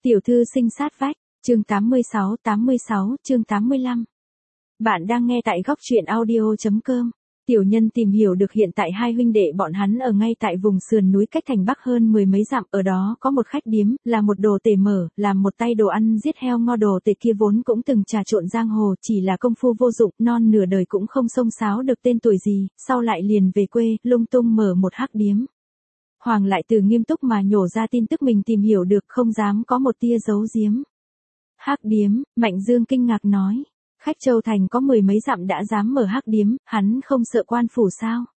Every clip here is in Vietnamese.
Tiểu thư sinh sát vách, chương 86, chương 85. Bạn đang nghe tại góc truyện audio.com. Tiểu nhân tìm hiểu được hiện tại hai huynh đệ bọn hắn ở ngay tại vùng sườn núi cách thành Bắc hơn 10 mấy dặm, ở đó có một khách điếm, là một đồ tể mở, làm một tay đồ ăn giết heo ngon. Đồ tể kia vốn cũng từng trà trộn giang hồ, chỉ là công phu vô dụng, non nửa đời cũng không xông xáo được tên tuổi gì, sau lại liền về quê, lung tung mở một hắc điếm. Hoàng lại từ nghiêm túc mà nhổ ra tin tức mình tìm hiểu được, không dám có một tia giấu giếm. Hắc điếm, Mạnh Dương kinh ngạc nói. Khách Châu Thành có 10 mấy dặm đã dám mở hắc điếm, hắn không sợ quan phủ sao?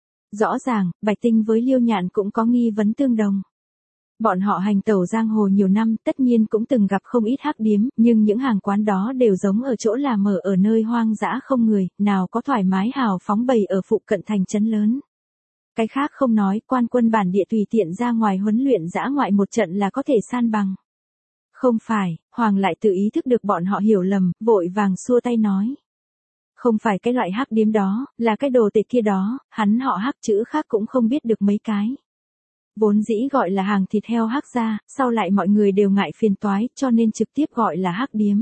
Rõ ràng, Bạch Tinh với Liêu Nhạn cũng có nghi vấn tương đồng. Bọn họ hành tẩu giang hồ nhiều năm, tất nhiên cũng từng gặp không ít hắc điếm, nhưng những hàng quán đó đều giống ở chỗ là mở ở nơi hoang dã không người, nào có thoải mái hào phóng bày ở phụ cận thành trấn lớn. Cái khác không nói, quan quân bản địa tùy tiện ra ngoài huấn luyện dã ngoại một trận là có thể san bằng. Không phải, Hoàng lại tự ý thức được bọn họ hiểu lầm, vội vàng xua tay nói. Không phải cái loại hắc điếm đó, là cái đồ tể kia đó, hắn họ Hắc chữ khác cũng không biết được mấy cái. Vốn dĩ gọi là hàng thịt heo Hắc gia, sau lại mọi người đều ngại phiền toái, cho nên trực tiếp gọi là hắc điếm.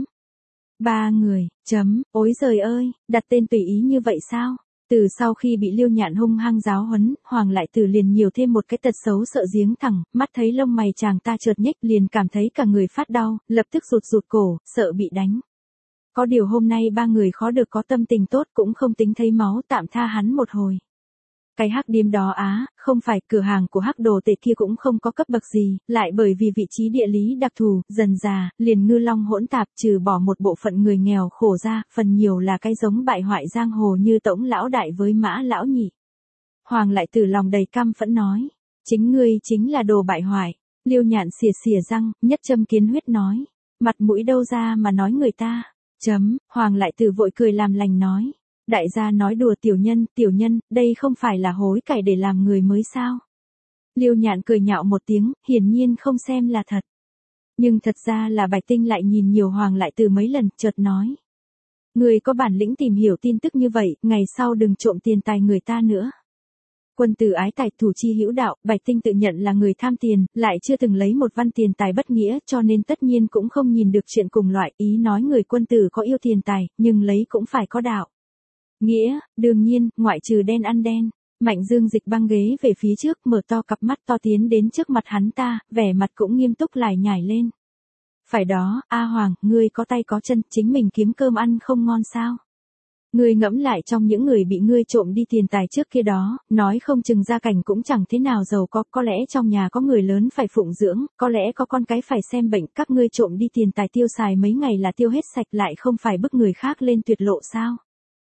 Ba người, ối giời ơi, đặt tên tùy ý như vậy sao? Từ sau khi bị Liêu Nhạn hung hăng giáo huấn, Hoàng lại từ liền nhiều thêm một cái tật xấu sợ giếng thẳng, mắt thấy lông mày chàng ta chợt nhếch liền cảm thấy cả người phát đau, lập tức rụt cổ, sợ bị đánh. Có điều hôm nay ba người khó được có tâm tình tốt cũng không tính thấy máu, tạm tha hắn một hồi. Cái hắc điếm đó không phải, cửa hàng của hắc đồ tể kia cũng không có cấp bậc gì, lại bởi vì vị trí địa lý đặc thù, dần già, liền ngư long hỗn tạp, trừ bỏ một bộ phận người nghèo khổ ra, phần nhiều là cái giống bại hoại giang hồ như Tống lão đại với Mã lão nhị. Hoàng lại từ lòng đầy căm phẫn nói, chính ngươi chính là đồ bại hoại. Liêu Nhạn xìa răng, nhất châm kiến huyết nói, mặt mũi đâu ra mà nói người ta. Hoàng lại từ vội cười làm lành nói. Đại gia nói đùa tiểu nhân, đây không phải là hối cải để làm người mới sao? Liêu Nhạn cười nhạo một tiếng, hiển nhiên không xem là thật. Nhưng thật ra là Bạch Tinh lại nhìn nhiều Hoàng lại từ mấy lần, chợt nói. Người có bản lĩnh tìm hiểu tin tức như vậy, ngày sau đừng trộm tiền tài người ta nữa. Quân tử ái tài thủ chi hữu đạo, Bạch Tinh tự nhận là người tham tiền, lại chưa từng lấy một văn tiền tài bất nghĩa, cho nên tất nhiên cũng không nhìn được chuyện cùng loại, ý nói người quân tử có yêu tiền tài, nhưng lấy cũng phải có đạo. Nghĩa, đương nhiên, ngoại trừ đen ăn đen. Mạnh Dương dịch băng ghế về phía trước, mở to cặp mắt to tiến đến trước mặt hắn ta, vẻ mặt cũng nghiêm túc lải nhải lên. Phải đó, Hoàng, ngươi có tay có chân, chính mình kiếm cơm ăn không ngon sao? Ngươi ngẫm lại, trong những người bị ngươi trộm đi tiền tài trước kia đó, nói không chừng gia cảnh cũng chẳng thế nào giàu có lẽ trong nhà có người lớn phải phụng dưỡng, có lẽ có con cái phải xem bệnh, các ngươi trộm đi tiền tài tiêu xài mấy ngày là tiêu hết sạch, lại không phải bức người khác lên tuyệt lộ sao?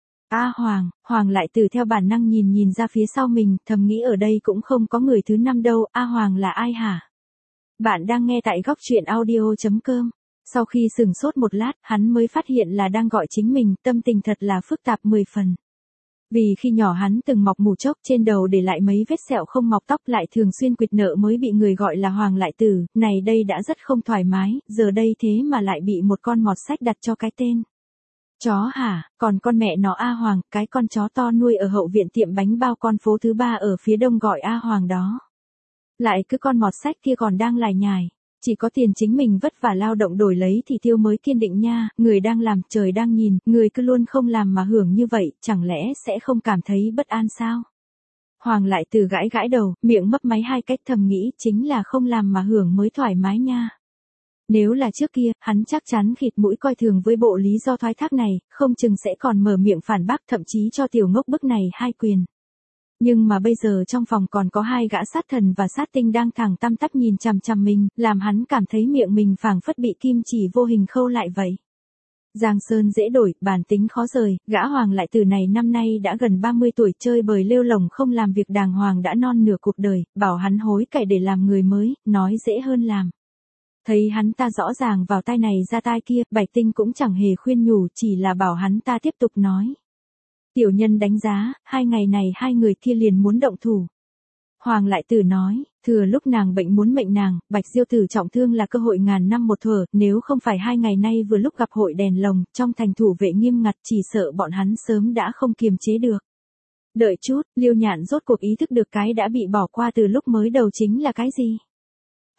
Hoàng lại từ theo bản năng nhìn ra phía sau mình, thầm nghĩ ở đây cũng không có người thứ năm đâu. Hoàng là ai hả? Bạn đang nghe tại góc truyện audio.com. Sau khi sửng sốt một lát, hắn mới phát hiện là đang gọi chính mình, tâm tình thật là phức tạp 10 phần. Vì khi nhỏ hắn từng mọc mù chốc, trên đầu để lại mấy vết sẹo không mọc tóc, lại thường xuyên quỵt nợ mới bị người gọi là Hoàng lại tử, này đây đã rất không thoải mái, giờ đây thế mà lại bị một con mọt sách đặt cho cái tên. Chó hả, còn con mẹ nó Hoàng, cái con chó to nuôi ở hậu viện tiệm bánh bao con phố thứ 3 ở phía đông gọi Hoàng đó. Lại cứ con mọt sách kia còn đang lải nhải. Chỉ có tiền chính mình vất vả lao động đổi lấy thì tiêu mới kiên định nha, người đang làm, trời đang nhìn, người cứ luôn không làm mà hưởng như vậy, chẳng lẽ sẽ không cảm thấy bất an sao? Hoàng lại từ gãi đầu, miệng mấp máy hai cách, thầm nghĩ, chính là không làm mà hưởng mới thoải mái nha. Nếu là trước kia, hắn chắc chắn khịt mũi coi thường với bộ lý do thoái thác này, không chừng sẽ còn mở miệng phản bác, thậm chí cho tiểu ngốc bức này hai quyền. Nhưng mà bây giờ trong phòng còn có hai gã sát thần và sát tinh đang thẳng tăm tắp nhìn chằm chằm mình, làm hắn cảm thấy miệng mình phảng phất bị kim chỉ vô hình khâu lại vậy. Giang sơn dễ đổi, bản tính khó rời, gã Hoàng lại từ này năm nay đã gần 30 tuổi, chơi bời lêu lổng không làm việc đàng hoàng đã non nửa cuộc đời, bảo hắn hối cải để làm người mới, nói dễ hơn làm. Thấy hắn ta rõ ràng vào tai này ra tai kia, Bạch Tinh cũng chẳng hề khuyên nhủ, chỉ là bảo hắn ta tiếp tục nói. Tiểu nhân đánh giá, 2 ngày này hai người kia liền muốn động thủ. Hoàng lại từ nói, thừa lúc nàng bệnh muốn mệnh nàng, Bạch Diêu Tử trọng thương là cơ hội ngàn năm một thuở, nếu không phải 2 ngày nay vừa lúc gặp hội đèn lồng, trong thành thủ vệ nghiêm ngặt, chỉ sợ bọn hắn sớm đã không kiềm chế được. Đợi chút, Liêu Nhạn rốt cuộc ý thức được cái đã bị bỏ qua từ lúc mới đầu chính là cái gì?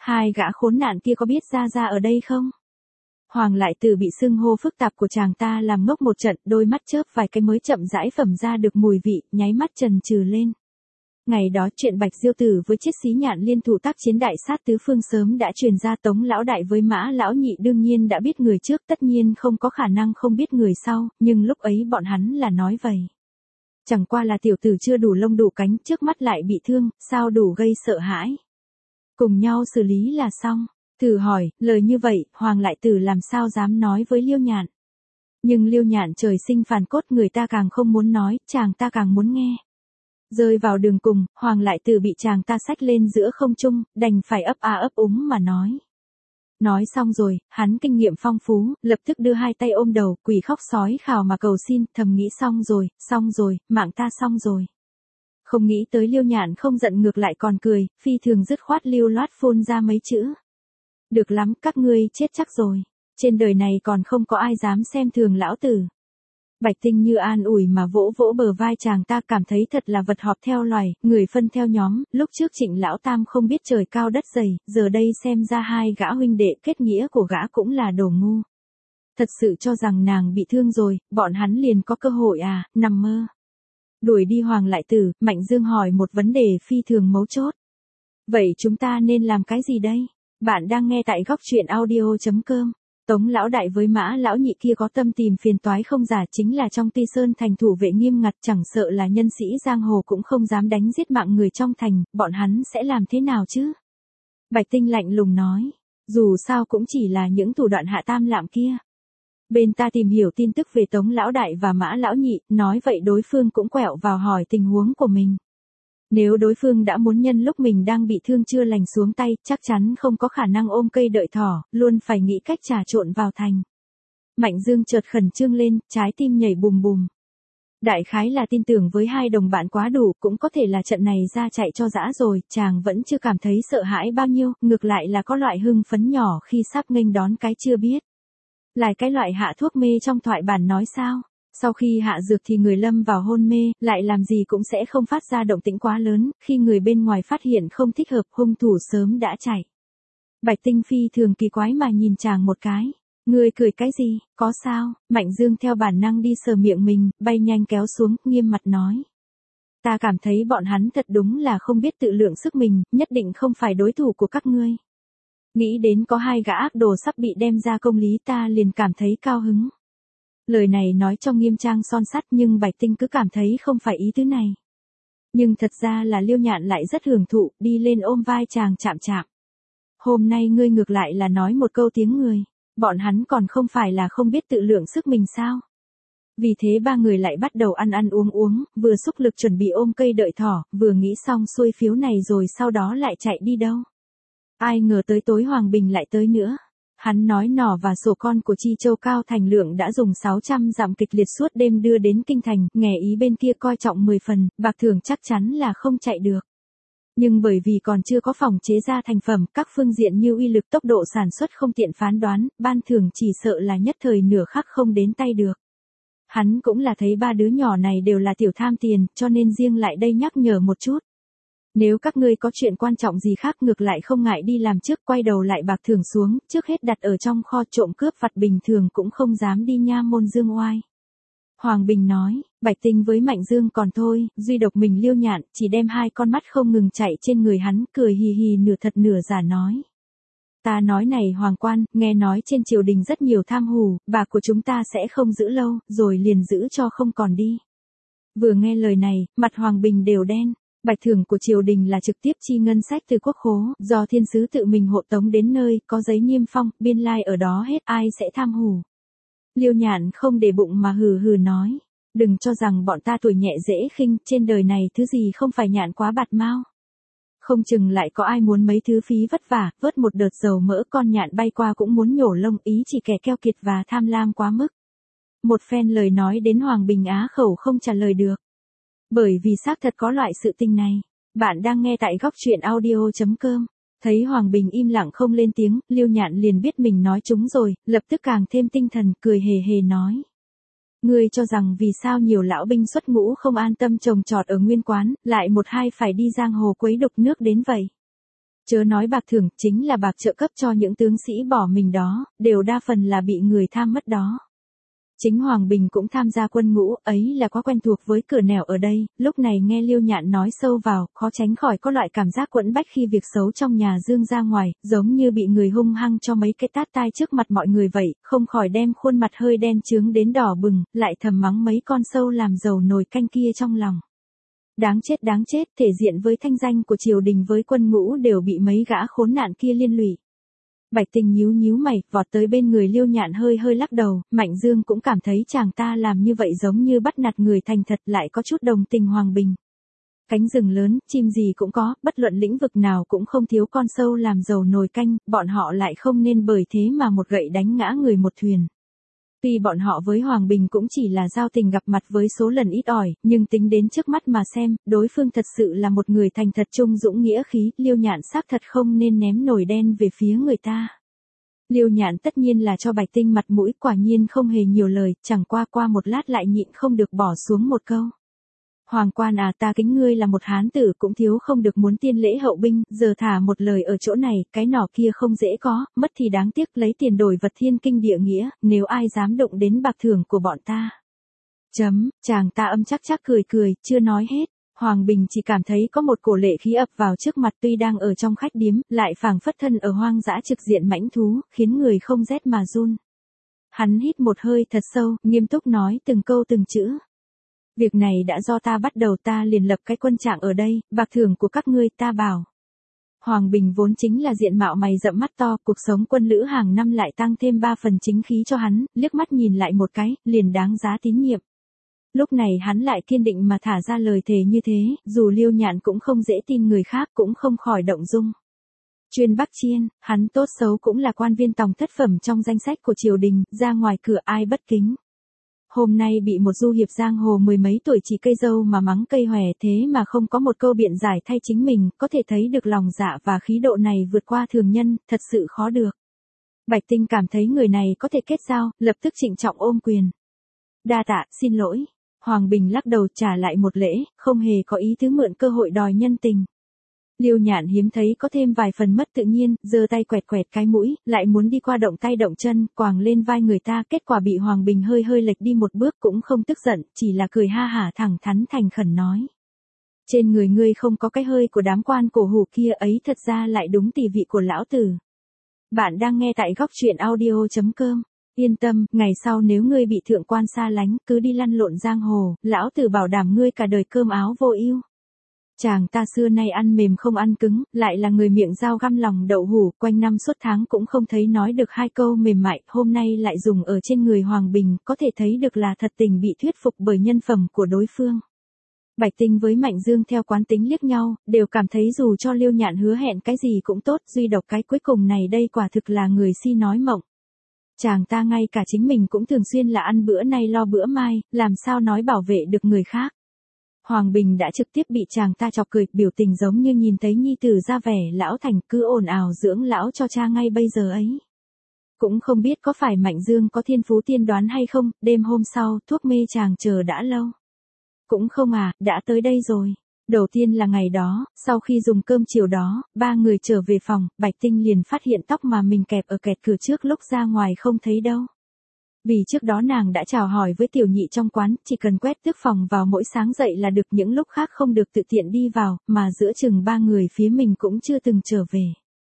Hai gã khốn nạn kia có biết Gia ở đây không? Hoàng Lại Tử bị xưng hô phức tạp của chàng ta làm ngốc một trận, đôi mắt chớp vài cái mới chậm rãi phẩm ra được mùi vị, nháy mắt trần trừ lên. Ngày đó chuyện Bạch Diêu Tử với Chiết Xí Nhạn liên thủ tác chiến đại sát tứ phương sớm đã truyền ra, Tống lão đại với Mã lão nhị đương nhiên đã biết người trước, tất nhiên không có khả năng không biết người sau, nhưng lúc ấy bọn hắn là nói vậy. Chẳng qua là tiểu tử chưa đủ lông đủ cánh, trước mắt lại bị thương, sao đủ gây sợ hãi. Cùng nhau xử lý là xong. Thử hỏi, lời như vậy, Hoàng Lại Tử làm sao dám nói với Liêu Nhạn. Nhưng Liêu Nhạn trời sinh phàn cốt, người ta càng không muốn nói, chàng ta càng muốn nghe. Rơi vào đường cùng, Hoàng Lại Tử bị chàng ta xách lên giữa không trung, đành phải ấp a ấp úng mà nói. Nói xong rồi, hắn kinh nghiệm phong phú, lập tức đưa hai tay ôm đầu, quỳ khóc sói khào mà cầu xin, thầm nghĩ xong rồi, mạng ta xong rồi. Không nghĩ tới Liêu Nhạn không giận ngược lại còn cười, phi thường dứt khoát lưu loát phun ra mấy chữ. Được lắm, các ngươi chết chắc rồi. Trên đời này còn không có ai dám xem thường lão tử. Bạch Tinh như an ủi mà vỗ vỗ bờ vai chàng ta, cảm thấy thật là vật họp theo loài, người phân theo nhóm, lúc trước Trịnh lão tam không biết trời cao đất dày, giờ đây xem ra hai gã huynh đệ kết nghĩa của gã cũng là đồ ngu. Thật sự cho rằng nàng bị thương rồi, bọn hắn liền có cơ hội à, nằm mơ. Đuổi đi Hoàng Lại Tử, Mạnh Dương hỏi một vấn đề phi thường mấu chốt. Vậy chúng ta nên làm cái gì đây? Bạn đang nghe tại góc truyện audio.com. Tống lão đại với Mã lão nhị kia có tâm tìm phiền toái không giả, chính là trong Ti Sơn thành thủ vệ nghiêm ngặt, chẳng sợ là nhân sĩ giang hồ cũng không dám đánh giết mạng người trong thành, bọn hắn sẽ làm thế nào chứ? Bạch Tinh lạnh lùng nói, dù sao cũng chỉ là những thủ đoạn hạ tam lạm kia. Bên ta tìm hiểu tin tức về Tống lão đại và Mã lão nhị, nói vậy đối phương cũng quẹo vào hỏi tình huống của mình. Nếu đối phương đã muốn nhân lúc mình đang bị thương chưa lành xuống tay, chắc chắn không có khả năng ôm cây đợi thỏ, luôn phải nghĩ cách trà trộn vào thành. Mạnh Dương chợt khẩn trương lên, trái tim nhảy bùm bùm. Đại khái là tin tưởng với hai đồng bạn quá đủ, cũng có thể là trận này ra chạy cho dã rồi, chàng vẫn chưa cảm thấy sợ hãi bao nhiêu, ngược lại là có loại hưng phấn nhỏ khi sắp nghênh đón cái chưa biết. Lại cái loại hạ thuốc mê trong thoại bản nói sao? Sau khi hạ dược thì người lâm vào hôn mê, lại làm gì cũng sẽ không phát ra động tĩnh quá lớn, khi người bên ngoài phát hiện không thích hợp, hung thủ sớm đã chạy. Bạch Tinh phi thường kỳ quái mà nhìn chàng một cái. Ngươi cười cái gì, có sao? Mạnh Dương theo bản năng đi sờ miệng mình, bay nhanh kéo xuống, nghiêm mặt nói. Ta cảm thấy bọn hắn thật đúng là không biết tự lượng sức mình, nhất định không phải đối thủ của các ngươi. Nghĩ đến có hai gã ác đồ sắp bị đem ra công lý, ta liền cảm thấy cao hứng. Lời này nói cho nghiêm trang son sắt, nhưng Bạch Tinh cứ cảm thấy không phải ý tứ này. Nhưng thật ra là Liêu Nhạn lại rất hưởng thụ, đi lên ôm vai chàng chạm chạm. Hôm nay ngươi ngược lại là nói một câu tiếng người, bọn hắn còn không phải là không biết tự lượng sức mình sao? Vì thế ba người lại bắt đầu ăn ăn uống, vừa xúc lực chuẩn bị ôm cây đợi thỏ, vừa nghĩ xong xuôi phiếu này rồi sau đó lại chạy đi đâu. Ai ngờ tới tối Hoàng Bình lại tới nữa. Hắn nói nỏ và sổ con của Chi Châu Cao Thành Lượng đã dùng 600 dặm kịch liệt suốt đêm đưa đến kinh thành, nghe ý bên kia coi trọng 10 phần, bạc thưởng chắc chắn là không chạy được. Nhưng bởi vì còn chưa có phòng chế ra thành phẩm, các phương diện như uy lực tốc độ sản xuất không tiện phán đoán, ban thưởng chỉ sợ là nhất thời nửa khắc không đến tay được. Hắn cũng là thấy ba đứa nhỏ này đều là tiểu tham tiền, cho nên riêng lại đây nhắc nhở một chút. Nếu các ngươi có chuyện quan trọng gì khác ngược lại không ngại đi làm trước, quay đầu lại bạc thưởng xuống, trước hết đặt ở trong kho, trộm cướp vặt bình thường cũng không dám đi nha môn dương oai. Hoàng Bình nói, Bạch Tinh với Mạnh Dương còn thôi, duy độc mình Liêu Nhạn, chỉ đem hai con mắt không ngừng chạy trên người hắn, cười hì hì nửa thật nửa giả nói. Ta nói này Hoàng quan, nghe nói trên triều đình rất nhiều tham hù, bạc của chúng ta sẽ không giữ lâu, rồi liền giữ cho không còn đi. Vừa nghe lời này, mặt Hoàng Bình đều đen. Bạch thưởng của triều đình là trực tiếp chi ngân sách từ quốc khố, do thiên sứ tự mình hộ tống đến nơi, có giấy niêm phong, biên lai ở đó hết, ai sẽ tham hù. Liêu Nhạn không để bụng mà hừ hừ nói, đừng cho rằng bọn ta tuổi nhẹ dễ khinh, trên đời này thứ gì không phải nhạn quá bạt mau. Không chừng lại có ai muốn mấy thứ phí vất vả, vớt một đợt dầu mỡ, con nhạn bay qua cũng muốn nhổ lông, ý chỉ kẻ keo kiệt và tham lam quá mức. Một phen lời nói đến Hoàng Bình á khẩu không trả lời được. Bởi vì xác thật có loại sự tình này. Bạn đang nghe tại góc truyện audio.com. Thấy Hoàng Bình im lặng không lên tiếng, Liêu Nhạn liền biết mình nói trúng rồi, lập tức càng thêm tinh thần, cười hề hề nói. Ngươi cho rằng vì sao nhiều lão binh xuất ngũ không an tâm trồng trọt ở nguyên quán, lại một hai phải đi giang hồ quấy đục nước đến vậy? Chớ nói bạc thưởng, chính là bạc trợ cấp cho những tướng sĩ bỏ mình đó, đều đa phần là bị người tham mất đó. Chính Hoàng Bình cũng tham gia quân ngũ, ấy là quá quen thuộc với cửa nẻo ở đây, lúc này nghe Liêu Nhạn nói sâu vào, khó tránh khỏi có loại cảm giác quẫn bách khi việc xấu trong nhà dương ra ngoài, giống như bị người hung hăng cho mấy cái tát tai trước mặt mọi người vậy, không khỏi đem khuôn mặt hơi đen chướng đến đỏ bừng, lại thầm mắng mấy con sâu làm dầu nồi canh kia trong lòng. Đáng chết, thể diện với thanh danh của triều đình với quân ngũ đều bị mấy gã khốn nạn kia liên lụy. Bạch Tình nhíu mày, vọt tới bên người Liêu Nhạn hơi lắc đầu, Mạnh Dương cũng cảm thấy chàng ta làm như vậy giống như bắt nạt người thành thật, lại có chút đồng tình Hoàng Bình. Cánh rừng lớn, chim gì cũng có, bất luận lĩnh vực nào cũng không thiếu con sâu làm dầu nồi canh, bọn họ lại không nên bởi thế mà một gậy đánh ngã người một thuyền. Tuy bọn họ với Hoàng Bình cũng chỉ là giao tình gặp mặt với số lần ít ỏi, nhưng tính đến trước mắt mà xem, đối phương thật sự là một người thành thật trung dũng nghĩa khí, Liêu Nhạn xác thật không nên ném nồi đen về phía người ta. Liêu Nhạn tất nhiên là cho Bạch Tinh mặt mũi, quả nhiên không hề nhiều lời, chẳng qua một lát lại nhịn không được bỏ xuống một câu. Hoàng quan à, ta kính ngươi là một hán tử cũng thiếu không được muốn tiên lễ hậu binh, giờ thả một lời ở chỗ này, cái nỏ kia không dễ có, mất thì đáng tiếc, lấy tiền đổi vật thiên kinh địa nghĩa, nếu ai dám động đến bạc thưởng của bọn ta. Chàng ta âm chắc cười, chưa nói hết. Hoàng Bình chỉ cảm thấy có một cổ lệ khí ập vào trước mặt, tuy đang ở trong khách điếm, lại phảng phất thân ở hoang dã trực diện mãnh thú, khiến người không rét mà run. Hắn hít một hơi thật sâu, nghiêm túc nói từng câu từng chữ. Việc này đã do ta bắt đầu, ta liền lập cái quân trạng ở đây, bạc thưởng của các ngươi ta bảo. Hoàng Bình vốn chính là diện mạo mày rậm mắt to, cuộc sống quân lữ hàng năm lại tăng thêm 3 phần chính khí cho hắn, liếc mắt nhìn lại một cái, liền đáng giá tín nhiệm. Lúc này hắn lại kiên định mà thả ra lời thề như thế, dù Liêu Nhạn cũng không dễ tin người khác, cũng không khỏi động dung. Chuyên Bắc Chiên, hắn tốt xấu cũng là quan viên tòng thất phẩm trong danh sách của triều đình, ra ngoài cửa ai bất kính. Hôm nay bị một du hiệp giang hồ mười mấy tuổi chỉ cây dâu mà mắng cây hòe, thế mà không có một câu biện giải thay chính mình, có thể thấy được lòng dạ và khí độ này vượt qua thường nhân, thật sự khó được. Bạch Tinh cảm thấy người này có thể kết giao, lập tức trịnh trọng ôm quyền. Đa tạ, xin lỗi. Hoàng Bình lắc đầu trả lại một lễ, không hề có ý tứ mượn cơ hội đòi nhân tình. Liêu Nhạn hiếm thấy có thêm vài phần mất tự nhiên, giơ tay quẹt cái mũi, lại muốn đi qua động tay động chân, quàng lên vai người ta, kết quả bị Hoàng Bình hơi lệch đi một bước, cũng không tức giận, chỉ là cười ha hả thẳng thắn thành khẩn nói. Trên người ngươi không có cái hơi của đám quan cổ hủ kia ấy, thật ra lại đúng tỷ vị của lão tử. Bạn đang nghe tại góc truyện audio.com. Yên tâm, ngày sau nếu ngươi bị thượng quan xa lánh, cứ đi lăn lộn giang hồ, lão tử bảo đảm ngươi cả đời cơm áo vô ưu. Chàng ta xưa nay ăn mềm không ăn cứng, lại là người miệng dao găm lòng đậu hủ, quanh năm suốt tháng cũng không thấy nói được hai câu mềm mại, hôm nay lại dùng ở trên người Hoàng Bình, có thể thấy được là thật tình bị thuyết phục bởi nhân phẩm của đối phương. Bạch Tinh với Mạnh Dương theo quán tính liếc nhau, đều cảm thấy dù cho Liêu Nhạn hứa hẹn cái gì cũng tốt, duy độc cái cuối cùng này đây quả thực là người si nói mộng. Chàng ta ngay cả chính mình cũng thường xuyên là ăn bữa nay lo bữa mai, làm sao nói bảo vệ được người khác. Hoàng Bình đã trực tiếp bị chàng ta chọc cười, biểu tình giống như nhìn thấy nhi tử ra vẻ lão thành, cứ ồn ào dưỡng lão cho cha ngay bây giờ ấy. Cũng không biết có phải Mạnh Dương có thiên phú tiên đoán hay không, đêm hôm sau, thuốc mê chàng chờ đã lâu. Cũng không à, đã tới đây rồi. Đầu tiên là ngày đó, sau khi dùng cơm chiều đó, ba người trở về phòng, Bạch Tinh liền phát hiện tóc mà mình kẹp ở kẹt cửa trước lúc ra ngoài không thấy đâu. Vì trước đó nàng đã chào hỏi với tiểu nhị trong quán, chỉ cần quét tước phòng vào mỗi sáng dậy là được, những lúc khác không được tự tiện đi vào, mà giữa chừng ba người phía mình cũng chưa từng trở về.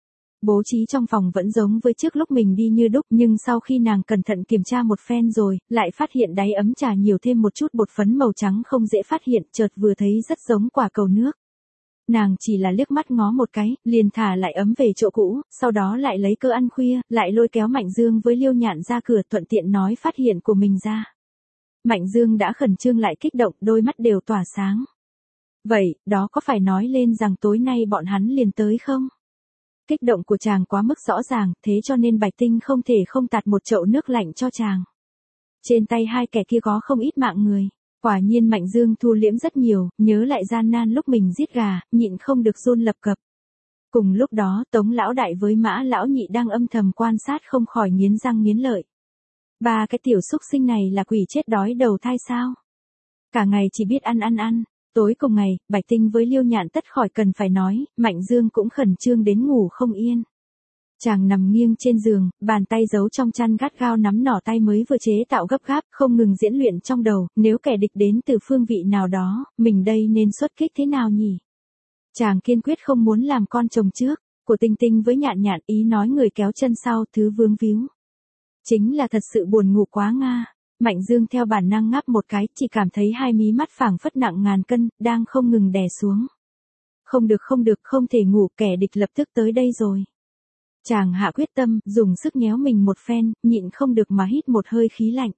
Bố trí trong phòng vẫn giống với trước lúc mình đi như đúc, nhưng sau khi nàng cẩn thận kiểm tra một phen rồi, lại phát hiện đáy ấm trà nhiều thêm một chút bột phấn màu trắng không dễ phát hiện, chợt vừa thấy rất giống quả cầu nước. Nàng chỉ là liếc mắt ngó một cái, liền thả lại ấm về chỗ cũ, sau đó lại lấy cơ ăn khuya, lại lôi kéo Mạnh Dương với Liêu Nhạn ra cửa, thuận tiện nói phát hiện của mình ra. Mạnh Dương đã khẩn trương lại kích động, đôi mắt đều tỏa sáng. Vậy, đó có phải nói lên rằng tối nay bọn hắn liền tới không? Kích động của chàng quá mức rõ ràng, thế cho nên Bạch Tinh không thể không tạt một chậu nước lạnh cho chàng. Trên tay hai kẻ kia có không ít mạng người. Quả nhiên Mạnh Dương thu liễm rất nhiều, nhớ lại gian nan lúc mình giết gà, nhịn không được run lập cập. Cùng lúc đó, Tống lão đại với Mã lão nhị đang âm thầm quan sát không khỏi nghiến răng nghiến lợi. Ba cái tiểu xúc sinh này là quỷ chết đói đầu thai sao? Cả ngày chỉ biết ăn. Tối cùng ngày, Bạch Tinh với Liêu Nhạn tất khỏi cần phải nói, Mạnh Dương cũng khẩn trương đến ngủ không yên. Chàng nằm nghiêng trên giường, bàn tay giấu trong chăn gắt gao nắm nỏ tay mới vừa chế tạo gấp gáp, không ngừng diễn luyện trong đầu, nếu kẻ địch đến từ phương vị nào đó, mình đây nên xuất kích thế nào nhỉ? Chàng kiên quyết không muốn làm con chồng trước, của Tinh Tinh với Nhạn Nhạn, ý nói người kéo chân sau, thứ vướng víu. Chính là thật sự buồn ngủ quá nga. Mạnh Dương theo bản năng ngáp một cái, chỉ cảm thấy hai mí mắt phảng phất nặng ngàn cân, đang không ngừng đè xuống. Không được, không thể ngủ, kẻ địch lập tức tới đây rồi. Chàng hạ quyết tâm, dùng sức nhéo mình một phen, nhịn không được mà hít một hơi khí lạnh.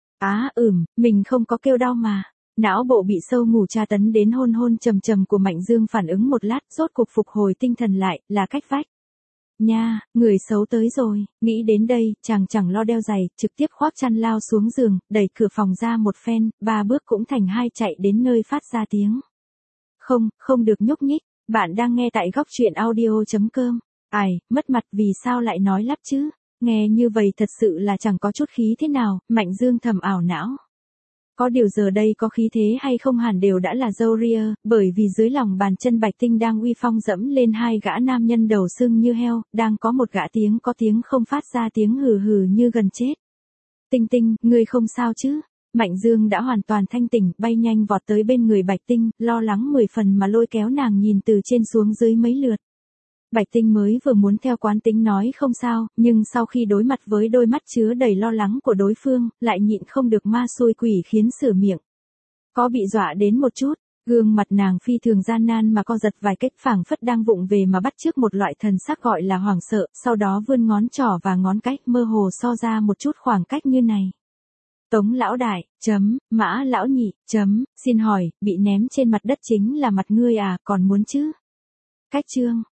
Mình không có kêu đau mà. Não bộ bị sâu ngủ tra tấn đến hôn hôn trầm trầm của Mạnh Dương phản ứng một lát, rốt cuộc phục hồi tinh thần lại, là cách vách. Nha, người xấu tới rồi, nghĩ đến đây, chàng chẳng lo đeo giày, trực tiếp khoác chăn lao xuống giường, đẩy cửa phòng ra một phen, 3 bước cũng thành 2 chạy đến nơi phát ra tiếng. Không được nhúc nhích, bạn đang nghe tại góc truyện audio.com. Mất mặt vì sao lại nói lắp chứ, nghe như vậy thật sự là chẳng có chút khí thế nào, Mạnh Dương thầm ảo não. Có điều giờ đây có khí thế hay không hẳn đều đã là dâu ria, bởi vì dưới lòng bàn chân Bạch Tinh đang uy phong dẫm lên 2 gã nam nhân đầu sưng như heo, đang có một gã có tiếng không phát ra tiếng hừ hừ như gần chết. Tinh, ngươi không sao chứ? Mạnh Dương đã hoàn toàn thanh tỉnh, bay nhanh vọt tới bên người Bạch Tinh, lo lắng 10 phần mà lôi kéo nàng nhìn từ trên xuống dưới mấy lượt. Bạch Tinh mới vừa muốn theo quán tính nói không sao, nhưng sau khi đối mặt với đôi mắt chứa đầy lo lắng của đối phương, lại nhịn không được ma xui quỷ khiến sửa miệng. Có bị dọa đến một chút, gương mặt nàng phi thường gian nan mà co giật vài cách, phảng phất đang vụng về mà bắt chước một loại thần sắc gọi là hoảng sợ, sau đó vươn ngón trỏ và ngón cái mơ hồ so ra một chút khoảng cách như này. Tống lão đại, Mã lão nhị, xin hỏi, bị ném trên mặt đất chính là mặt ngươi à, còn muốn chứ? Cách chương.